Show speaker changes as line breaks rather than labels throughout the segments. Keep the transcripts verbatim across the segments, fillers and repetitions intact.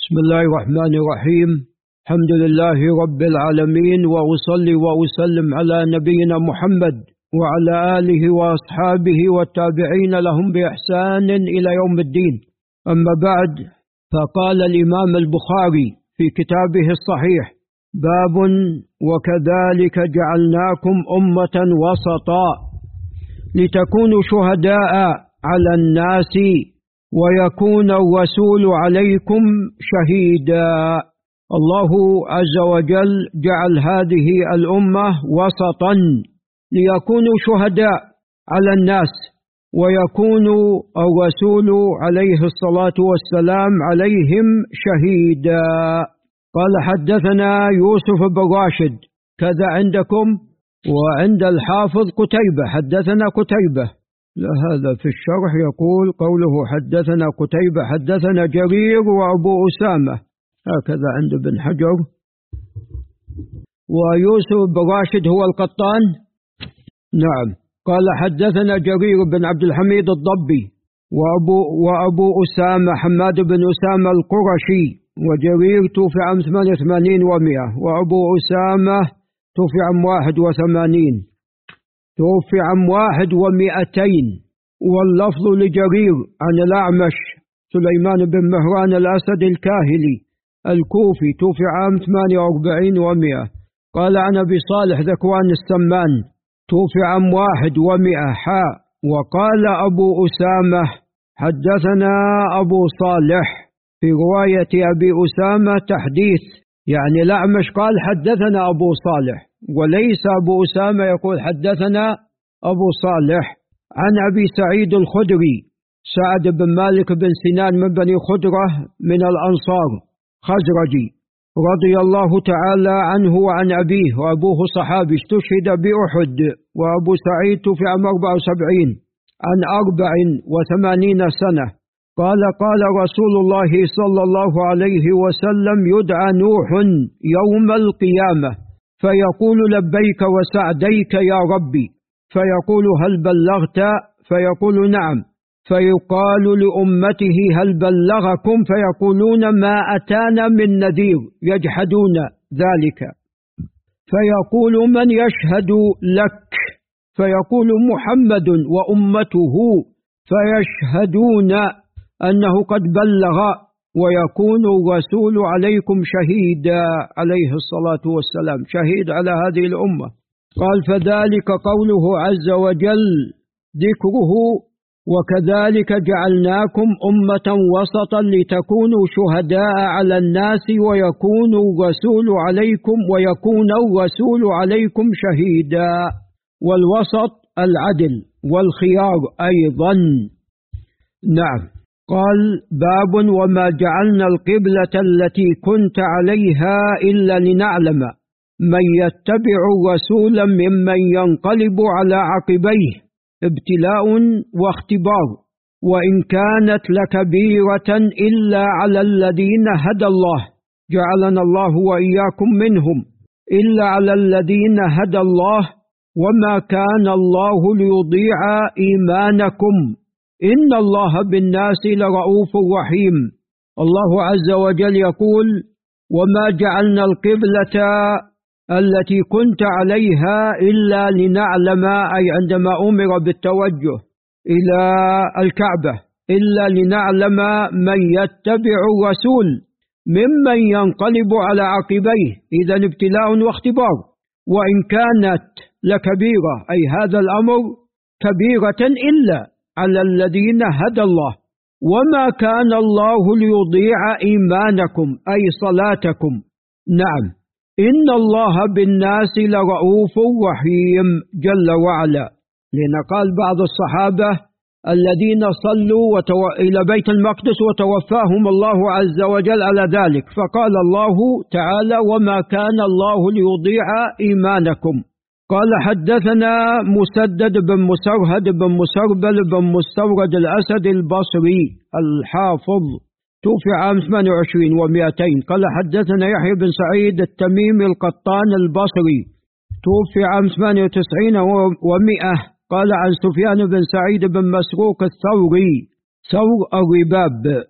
بسم الله الرحمن الرحيم. الحمد لله رب العالمين، وأصلي وأسلم على نبينا محمد وعلى آله وأصحابه والتابعين لهم بإحسان إلى يوم الدين. أما بعد، فقال الإمام البخاري في كتابه الصحيح: باب وكذلك جعلناكم أمة وسطا لتكونوا شهداء على الناس ويكون الرسول عليكم شهيدا. الله عز وجل جعل هذه الأمة وسطا ليكونوا شهداء على الناس ويكون الرسول عليه الصلاة والسلام عليهم شهيدا. قال: حدثنا يوسف بن راشد كذا عندكم، وعند الحافظ قتيبة حدثنا قتيبة. هذا في الشرح يقول قوله حدثنا قتيبة حدثنا جرير وأبو أسامة، هكذا عند ابن حجر. ويوسف بن راشد هو القطان. نعم. قال: حدثنا جرير بن عبد الحميد الضبي وأبو, وأبو أسامة حماد بن أسامة القرشي، وجرير توفي عام ثمانية وثمانين ومئة، وأبو أسامة توفي عام واحد وثمانين، توفي عام واحد ومئتين. واللفظ لجرير عن الأعمش سليمان بن مهران الأسد الكاهلي الكوفي، توفي عام ثمانية وأربعين ومئة. قال: عن أبي صالح ذكوان السمان، توفي عام واحد ومئة حاء. وقال أبو أسامة: حدثنا أبو صالح. في رواية أبي أسامة تحديث، يعني الأعمش قال حدثنا أبو صالح، وليس أبو أسامة يقول حدثنا أبو صالح. عن أبي سعيد الخدري سعد بن مالك بن سنان من بني خدرة من الأنصار خزرجي رضي الله تعالى عنه وعن أبيه، وأبوه صحابي استشهد بأحد. وأبو سعيد في عام أربع وسبعين عن أربع وثمانين سنة. قال: قال رسول الله صلى الله عليه وسلم: يدعى نوح يوم القيامة فيقول: لبيك وسعديك يا ربي، فيقول: هل بلغت؟ فيقول: نعم. فيقال لأمته: هل بلغكم؟ فيقولون: ما أتانا من نذير، يجحدون ذلك. فيقول: من يشهد لك؟ فيقول: محمد وأمته، فيشهدون أنه قد بلغ، ويكون الرسول عليكم شهيدا عليه الصلاة والسلام، شهيد على هذه الأمة. قال: فذلك قوله عز وجل ذكره: وكذلك جعلناكم أمة وسطا لتكونوا شهداء على الناس ويكون الرسول عليكم ويكون الرسول عليكم شهيدا. والوسط العدل والخيار أيضا. نعم. قال: باب وما جعلنا القبلة التي كنت عليها إلا لنعلم من يتبع الرسول ممن ينقلب على عقبيه ابتلاء واختبار، وإن كانت لكبيرة إلا على الذين هدى الله، جعلنا الله وإياكم منهم، إلا على الذين هدى الله، وما كان الله ليضيع إيمانكم، إن الله بالناس لرؤوف رحيم. الله عز وجل يقول: وما جعلنا القبلة التي كنت عليها إلا لنعلم، أي عندما أمر بالتوجه إلى الكعبة، إلا لنعلم من يتبع الرسول ممن ينقلب على عقبيه، إذا ابتلاء واختبار. وإن كانت لكبيرة، أي هذا الأمر كبيرة إلا على الذين هدى الله، وما كان الله ليضيع إيمانكم، أي صلاتكم. نعم. إن الله بالناس لرؤوف رحيم جل وعلا. لأن قال بعض الصحابة الذين صلوا وتو... إلى بيت المقدس وتوفاهم الله عز وجل على ذلك، فقال الله تعالى: وما كان الله ليضيع إيمانكم. قال: حدثنا مسدد بن مسرهد بن مسربل بن مستورد الأسد البصري الحافظ، توفي عام ثمانية وعشرين ومئتين. قال: حدثنا يحيى بن سعيد التميمي القطان البصري، توفي عام ثمانية وتسعين ومئة. قال: عن سفيان بن سعيد بن مسروق الثوري ثور الرباب،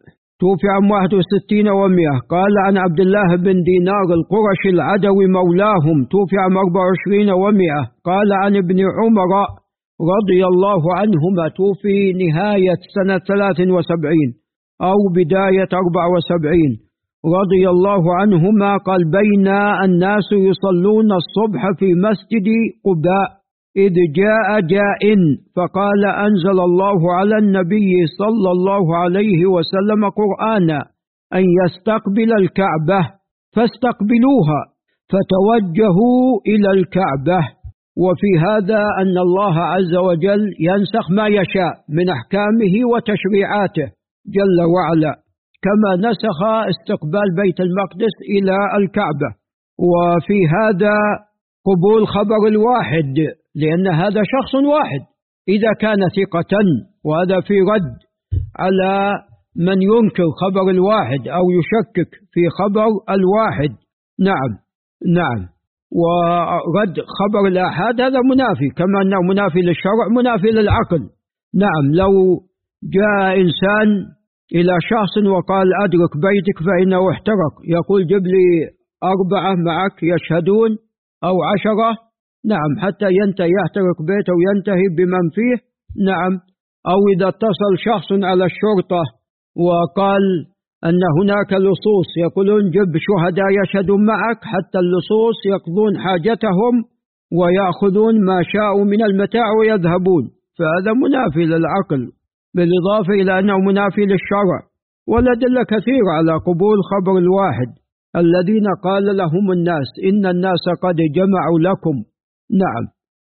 توفي عام واحد وستين ومئة. قال عن عبد الله بن دينار القرشي العدوي مولاهم، توفي عام أربع وعشرين ومئة. قال عن ابن عمر رضي الله عنهما، توفي نهاية سنة ثلاث وسبعين أو بداية أربع وسبعين رضي الله عنهما. قال بين الناس يصلون الصبح في مسجد قباء إذ جاء جاء فقال أنزل الله على النبي صلى الله عليه وسلم قرآنا أن يستقبل الكعبة فاستقبلوها فتوجهوا إلى الكعبة. وفي هذا أن الله عز وجل ينسخ ما يشاء من أحكامه وتشريعاته جل وعلا، كما نسخ استقبال بيت المقدس إلى الكعبة. وفي هذا قبول خبر الواحد، لأن هذا شخص واحد إذا كان ثقة، وهذا في رد على من ينكر خبر الواحد أو يشكك في خبر الواحد. نعم نعم. ورد خبر الآحاد هذا منافي، كما أنه منافي للشرع منافي للعقل. نعم، لو جاء إنسان إلى شخص وقال أدرك بيتك فإنه احترق، يقول جب لي أربعة معك يشهدون أو عشرة، نعم، حتى ينتهي يحترق بيته وينتهي بمن فيه. نعم. أو إذا اتصل شخص على الشرطة وقال أن هناك لصوص، يقولون جب شهداء يشهدون معك حتى اللصوص يقضون حاجتهم ويأخذون ما شاءوا من المتاع ويذهبون، فهذا منافي للعقل، بالإضافة إلى أنه منافي للشرع. والأدلة كثيرة على قبول خبر الواحد. الذين قال لهم الناس إن الناس قد جمعوا لكم. نعم،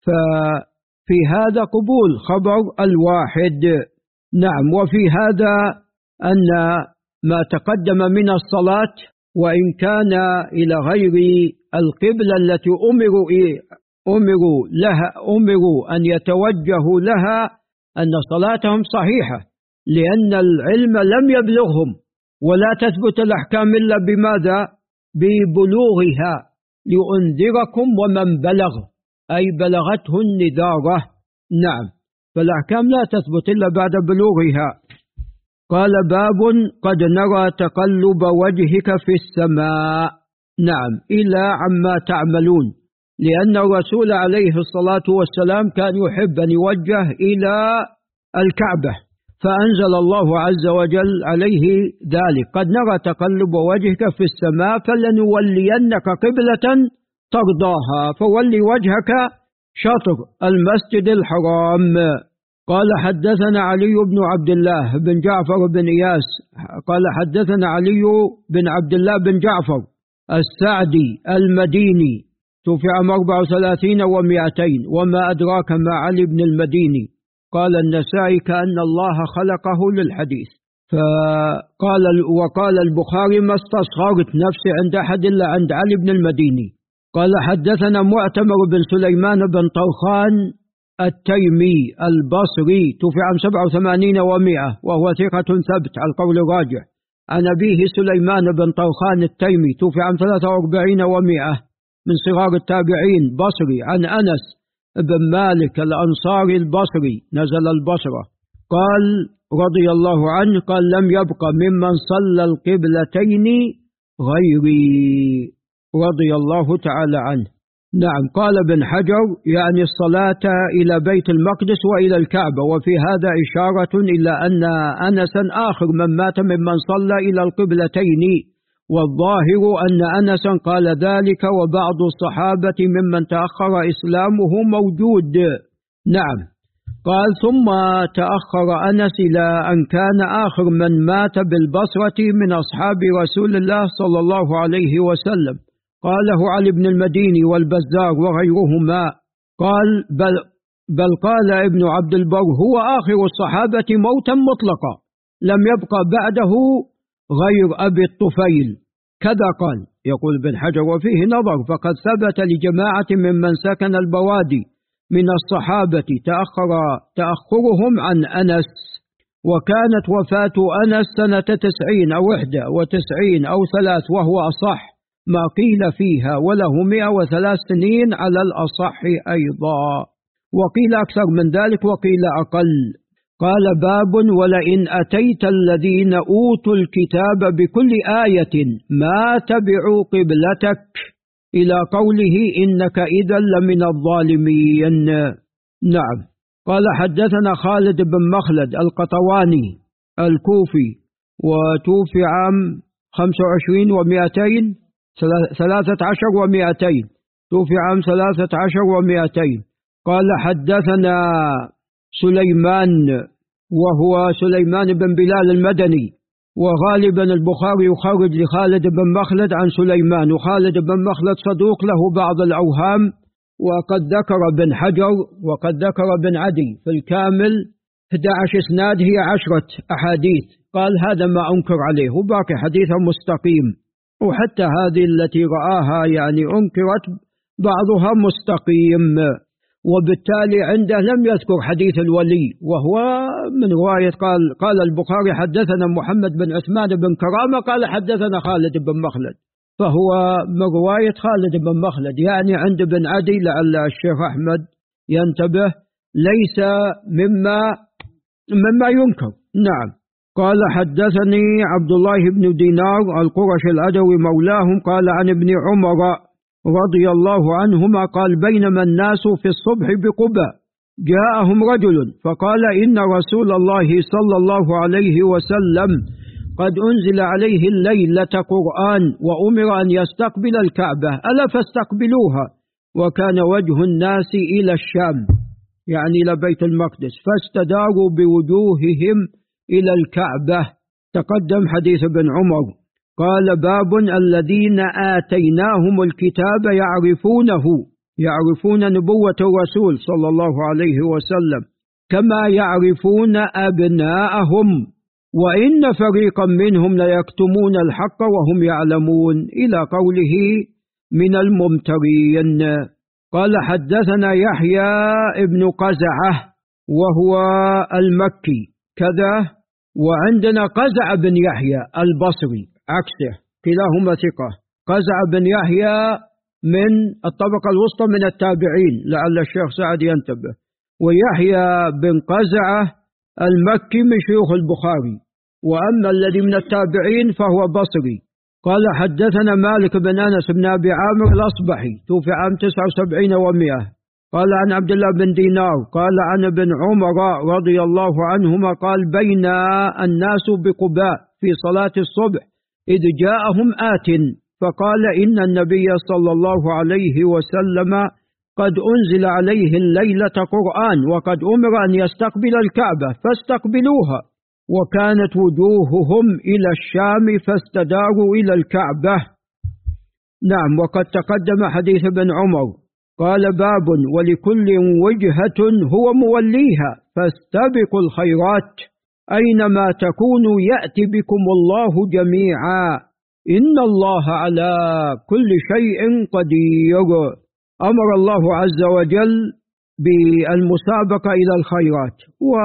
ففي هذا قبول خبر الواحد. نعم. وفي هذا أن ما تقدم من الصلاة وإن كان إلى غير القبلة التي أمروا أمروا لها أمروا أن يتوجهوا لها، أن صلاتهم صحيحة، لأن العلم لم يبلغهم، ولا تثبت الأحكام إلا بماذا؟ ببلوغها. لأنذركم ومن بلغ، أي بلغته النذارة. نعم، فالأحكام لا تثبت إلا بعد بلوغها. قال باب قد نرى تقلب وجهك في السماء. نعم، إلى عما تعملون، لأن الرسول عليه الصلاة والسلام كان يحب أن يوجه إلى الكعبة، فأنزل الله عز وجل عليه ذلك: قد نرى تقلب وجهك في السماء فلنولينك قبلة ترضاها فولي وجهك شطر المسجد الحرام. قال حدثنا علي بن عبد الله بن جعفر بن إياس قال حدثنا علي بن عبد الله بن جعفر السعدي المديني، توفي عام أربع وثلاثين ومئتين. وما أدراك ما علي بن المديني؟ قال النسائي كأن الله خلقه للحديث. فقال وقال البخاري ما استصغرت نفسي عند أحد إلا عند علي بن المديني. قال حدثنا معتمر بن سليمان بن طرخان التيمي البصري، توفي عام سبع وثمانين ومئة، وهو ثقة ثبت على القول الراجح. عن أبيه سليمان بن طرخان التيمي، توفي عام ثلاثة وأربعين ومئة، من صغار التابعين، بصري. عن أنس بن مالك الأنصاري البصري، نزل البصرة، قال رضي الله عنه قال لم يبق ممن صلى القبلتين غيري، رضي الله تعالى عنه. نعم. قال ابن حجر يعني الصلاة إلى بيت المقدس وإلى الكعبة. وفي هذا إشارة إلى أن أنسا آخر من مات ممن صلى إلى القبلتين، والظاهر أن أنسا قال ذلك، وبعض الصحابة ممن تأخر إسلامه موجود. نعم. قال ثم تأخر أنس إلى أن كان آخر من مات بالبصرة من أصحاب رسول الله صلى الله عليه وسلم، قاله علي بن المديني والبزار وغيرهما. قال بل, بل قال ابن عبد البر هو آخر الصحابة موتا مطلقا، لم يبقى بعده غير أبي الطفيل، كذا قال. يقول ابن حجر وفيه نظر، فقد ثبت لجماعة ممن سكن البوادي من الصحابة تأخر تأخرهم عن أنس، وكانت وفاة أنس سنة تسعين أو إحدى وتسعين أو ثلاث، وهو أصح ما قيل فيها، وله مئة وثلاث سنين على الأصح أيضا، وقيل أكثر من ذلك وقيل أقل. قال باب ولئن أتيت الذين أوتوا الكتاب بكل آية ما تبعوا قبلتك إلى قوله إنك إذا لمن الظالمين. نعم. قال حدثنا خالد بن مخلد القطواني الكوفي وتوفي عام خمسة وعشرين ومائتين ثلاثة عشر ومائتين توفي عام ثلاثة عشر ومائتين. قال حدثنا سليمان وهو سليمان بن بلال المدني، وغالبا البخاري يخرج لخالد بن مخلد عن سليمان، وخالد بن مخلد صدوق له بعض الأوهام، وقد ذكر بن حجر وقد ذكر بن عدي في الكامل أحد عشر إسناد هي عشرة أحاديث، قال هذا ما أنكر عليه وباقي حديثه مستقيم، وحتى هذه التي رآها يعني أنكرت بعضها مستقيم، وبالتالي عنده لم يذكر حديث الولي، وهو من رواية قال قال البخاري حدثنا محمد بن عثمان بن كرامة قال حدثنا خالد بن مخلد، فهو من رواية خالد بن مخلد يعني عند بن عدي، لعل الشيخ أحمد ينتبه، ليس مما مما ينكر. نعم. قال حدثني عبد الله بن دينار القرشي العدوي مولاهم قال عن ابن عمر رضي الله عنهما قال بينما الناس في الصبح بقباء جاءهم رجل فقال إن رسول الله صلى الله عليه وسلم قد أنزل عليه الليلة قرآن وأمر أن يستقبل الكعبة ألا فاستقبلوها، وكان وجه الناس إلى الشام يعني إلى بيت المقدس فاستداروا بوجوههم إلى الكعبة. تقدم حديث ابن عمر. قال باب الذين آتيناهم الكتاب يعرفونه يعرفون نبوة الرسول صلى الله عليه وسلم كما يعرفون أبناءهم وإن فريقا منهم ليكتمون الحق وهم يعلمون إلى قوله من الممترين. قال حدثنا يحيى ابن قزعة وهو المكي كذا، وعندنا قزع بن يحيى البصري عكسه كلاهما ثقة. قزع بن يحيى من الطبقة الوسطى من التابعين لعل الشيخ سعد ينتبه، ويحيى بن قزعة المكي من شيوخ البخاري، وأما الذي من التابعين فهو بصري. قال حدثنا مالك بن أنس بن أبي عامر الأصبحي توفي عام تسعة وسبعين ومئة. قال عن عبد الله بن دينار قال عن ابن عمر رضي الله عنهما قال بين الناس بقباء في صلاة الصبح إذ جاءهم آت فقال إن النبي صلى الله عليه وسلم قد أنزل عليه الليلة قرآن وقد أمر أن يستقبل الكعبة فاستقبلوها، وكانت وجوههم إلى الشام فاستداروا إلى الكعبة. نعم. وقد تقدم حديث ابن عمر. قال باب ولكل وجهة هو موليها فاستبقوا الخيرات أينما تكونوا يأتي بكم الله جميعا إن الله على كل شيء قدير. أمر الله عز وجل بالمسابقة إلى الخيرات،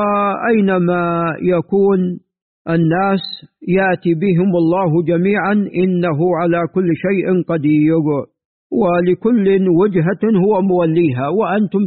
وأينما يكون الناس يأتي بهم الله جميعا إنه على كل شيء قدير، ولكل وجهة هو موليها وأنتم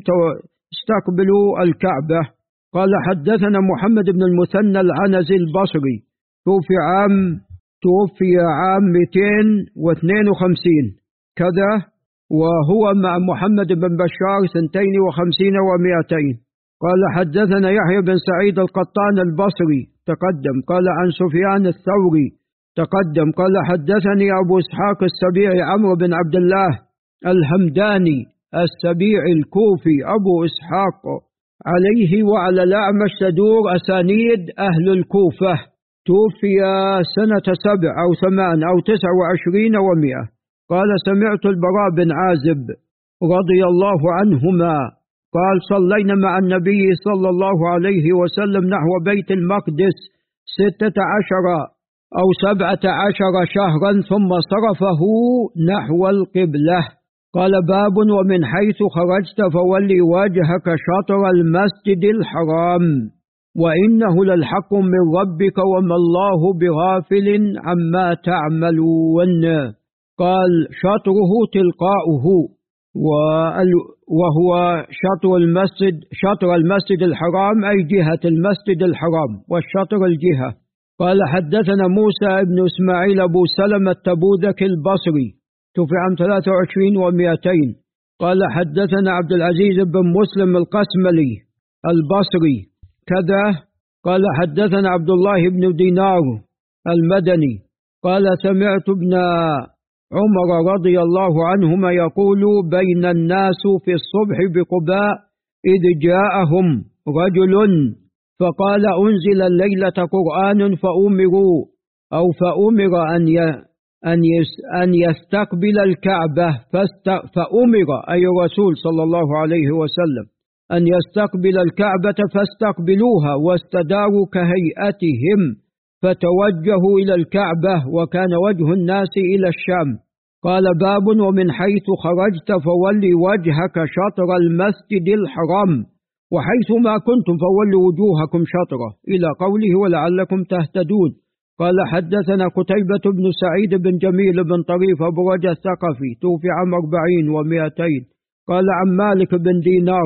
استقبلوا الكعبة. قال حدثنا محمد بن المثنى العنزي البصري توفي عام توفي عام مئتين واثنين وخمسين كذا، وهو مع محمد بن بشار سنتين وخمسين ومئتين. قال حدثنا يحيى بن سعيد القطان البصري تقدم. قال عن سفيان الثوري تقدم. قال حدثني أبو إسحاق السبيعي عمرو بن عبد الله الهمداني السبيعي الكوفي أبو إسحاق عليه وعلى الأعمش تدور أسانيد أهل الكوفة، توفي سنة سبع أو ثمان أو تسع وعشرين ومئة. قال سمعت البراء بن عازب رضي الله عنهما قال صلينا مع النبي صلى الله عليه وسلم نحو بيت المقدس ستة عشر أو سبعة عشر شهرا ثم صرفه نحو القبلة. قال باب ومن حيث خرجت فولي وجهك شطر المسجد الحرام وإنه للحق من ربك وما الله بغافل عما تعملون. قال شطره تلقاؤه وهو شطر المسجد شطر المسجد الحرام أي جهة المسجد الحرام، والشطر الجهة. قال حدثنا موسى بن إسماعيل أبو سلمة التبوذكي البصري توفي عام ثلاثة وعشرين ومئتين. قال حدثنا عبد العزيز بن مسلم القسملي البصري كذا. قال حدثنا عبد الله بن دينار المدني قال سمعت ابن عمر رضي الله عنهما يقول بين الناس في الصبح بقباء إذ جاءهم رجل فقال أنزل الليلة قرآن فأمروا أو فأمر أن أن أن يستقبل الكعبة فأمر أي الرسول صلى الله عليه وسلم أن يستقبل الكعبة فاستقبلوها واستداروا كهيئتهم فتوجهوا إلى الكعبة وكان وجه الناس إلى الشام. قال باب ومن حيث خرجت فولي وجهك شطر المسجد الحرام وحيث ما كنتم فولوا وجوهكم شطره إلى قوله ولعلكم تهتدون. قال حدثنا قتيبة بن سعيد بن جميل بن طريف أبو رجا الثقفي توفي عام أربعين ومئتين. قال عن مالك بن دينار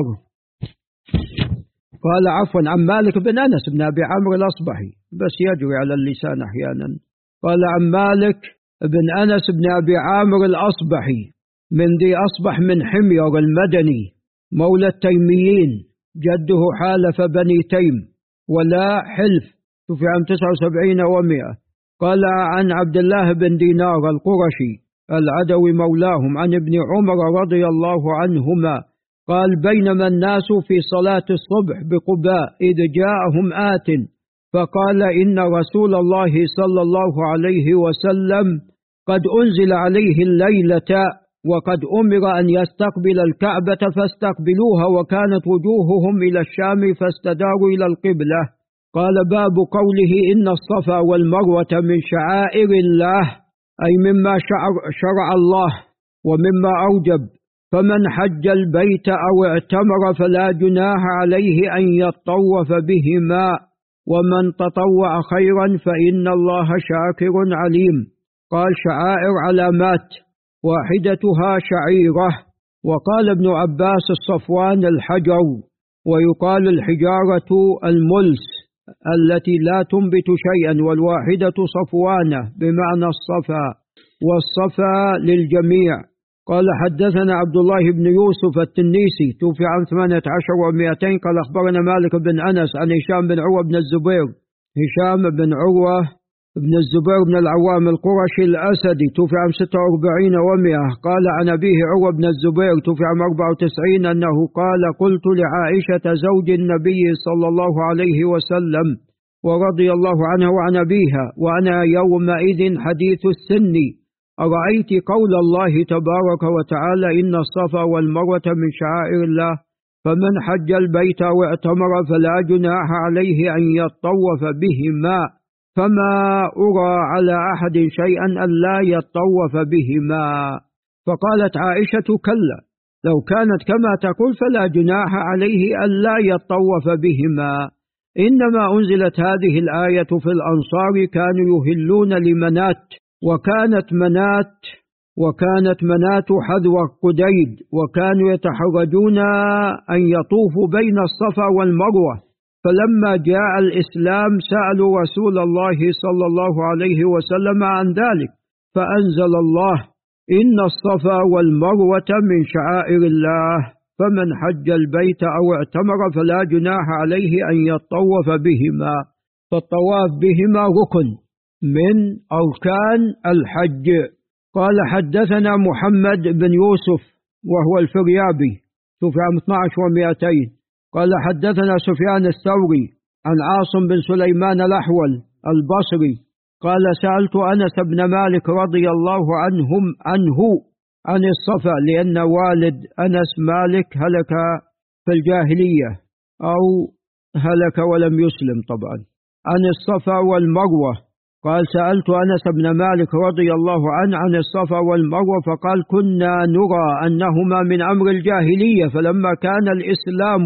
قال عفوا عن مالك بن أنس بن أبي عمرو الأصبحي بس يجري على اللسان أحيانا. قال عن مالك بن أنس بن أبي عامر الأصبحي من ذي أصبح من حمير المدني مولى التيميين، جده حالف بني تيم ولا حلف توفي عام تسعة وسبعين ومئة. قال عن عبد الله بن دينار القرشي العدوي مولاهم عن ابن عمر رضي الله عنهما قال بينما الناس في صلاة الصبح بقباء إذ جاءهم آت فقال إن رسول الله صلى الله عليه وسلم قد أنزل عليه الليلة وقد أمر أن يستقبل الكعبة فاستقبلوها وكانت وجوههم إلى الشام فاستداروا إلى القبلة. قال باب قوله إن الصفا والمروة من شعائر الله أي مما شرع الله ومما أوجب، فمن حج البيت أو اعتمر فلا جناح عليه أن يطوف بهما ومن تطوع خيرا فإن الله شاكر عليم. قال شعائر علامات واحدتها شعيرة. وقال ابن عباس الصفوان الحجر ويقال الحجارة الملس التي لا تنبت شيئا والواحدة صفوانة بمعنى الصفا والصفا للجميع. قال حدثنا عبد الله بن يوسف التنيسي توفي عام ثمانية عشر ومئتين. قال أخبرنا مالك بن أنس عن هشام بن عروة بن الزبير هشام بن عروة بن الزبير بن العوام القرشي الأسدي توفي عام ستة وأربعين ومئة. قال عن أبيه عروة بن الزبير توفي عام أربعة وتسعين أنه قال قلت لعائشة زوج النبي صلى الله عليه وسلم ورضي الله عنها وعن أبيها وأنا يومئذ حديث السن أرأيت قول الله تبارك وتعالى إن الصفا والمروة من شعائر الله فمن حج البيت واعتمر فلا جناح عليه أن يطوف بهما فما أرى على أحد شيئا أن لا يطوف بهما. فقالت عائشة كلا لو كانت كما تقول فلا جناح عليه أن لا يطوف بهما، إنما أنزلت هذه الآية في الأنصار كانوا يهلون لمنات وكانت منات وكانت منات حذو قديد وكانوا يتحرجون أن يطوفوا بين الصفا والمروة، فلما جاء الإسلام سألوا رسول الله صلى الله عليه وسلم عن ذلك فأنزل الله إن الصفا والمروة من شعائر الله فمن حج البيت أو اعتمر فلا جناح عليه أن يطوف بهما، فالطواف بهما ركن من أركان الحج. قال حدثنا محمد بن يوسف وهو الفريابي توفي عام اثني عشر ومئتين. قال حدثنا سفيان الثوري عن عاصم بن سليمان الأحول البصري قال سألت أنس بن مالك رضي الله عنهم عنه عن الصفا لأن والد أنس مالك هلك في الجاهلية أو هلك ولم يسلم طبعا، عن الصفا والمروة. قال سألت أنس بن مالك رضي الله عنه عن الصفا والمروة فقال كنا نرى أنهما من أمر الجاهلية فلما كان الإسلام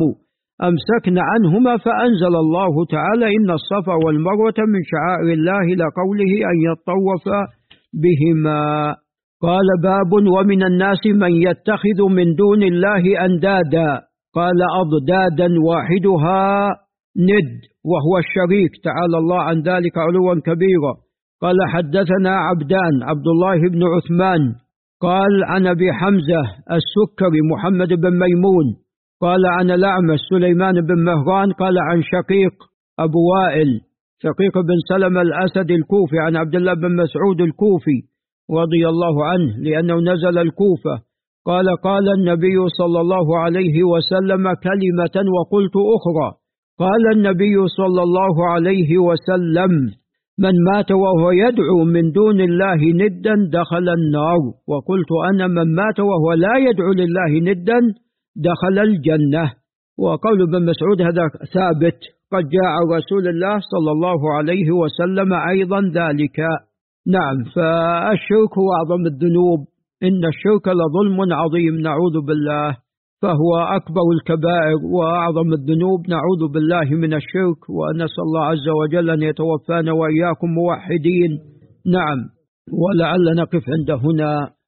أمسكنا عنهما فأنزل الله تعالى إن الصفا والمروة من شعائر الله لقوله أن يطوف بهما. قال باب ومن الناس من يتخذ من دون الله أندادا، قال أضدادا واحدها ند وهو الشريك، تعالى الله عن ذلك علوا كبيرا. قال حدثنا عبدان عبد الله بن عثمان قال عن أبي حمزة السكري محمد بن ميمون قال عن الأعمش سليمان بن مهران قال عن شقيق أبو وائل شقيق بن سلمة الأسد الكوفي عن عبد الله بن مسعود الكوفي رضي الله عنه لأنه نزل الكوفة قال قال النبي صلى الله عليه وسلم كلمة وقلت أخرى. قال النبي صلى الله عليه وسلم من مات وهو يدعو من دون الله ندا دخل النار، وقلت أنا من مات وهو لا يدعو لله ندا دخل الجنة. وقول ابن مسعود هذا ثابت، قد جاء رسول الله صلى الله عليه وسلم أيضا ذلك. نعم، فالشرك هو أعظم الذنوب، إن الشرك لظلم عظيم نعوذ بالله، فهو أكبر الكبائر وأعظم الذنوب، نعوذ بالله من الشرك، ونسأل الله عز وجل أن يتوفانا وإياكم موحدين. نعم، ولعل نقف عند هنا.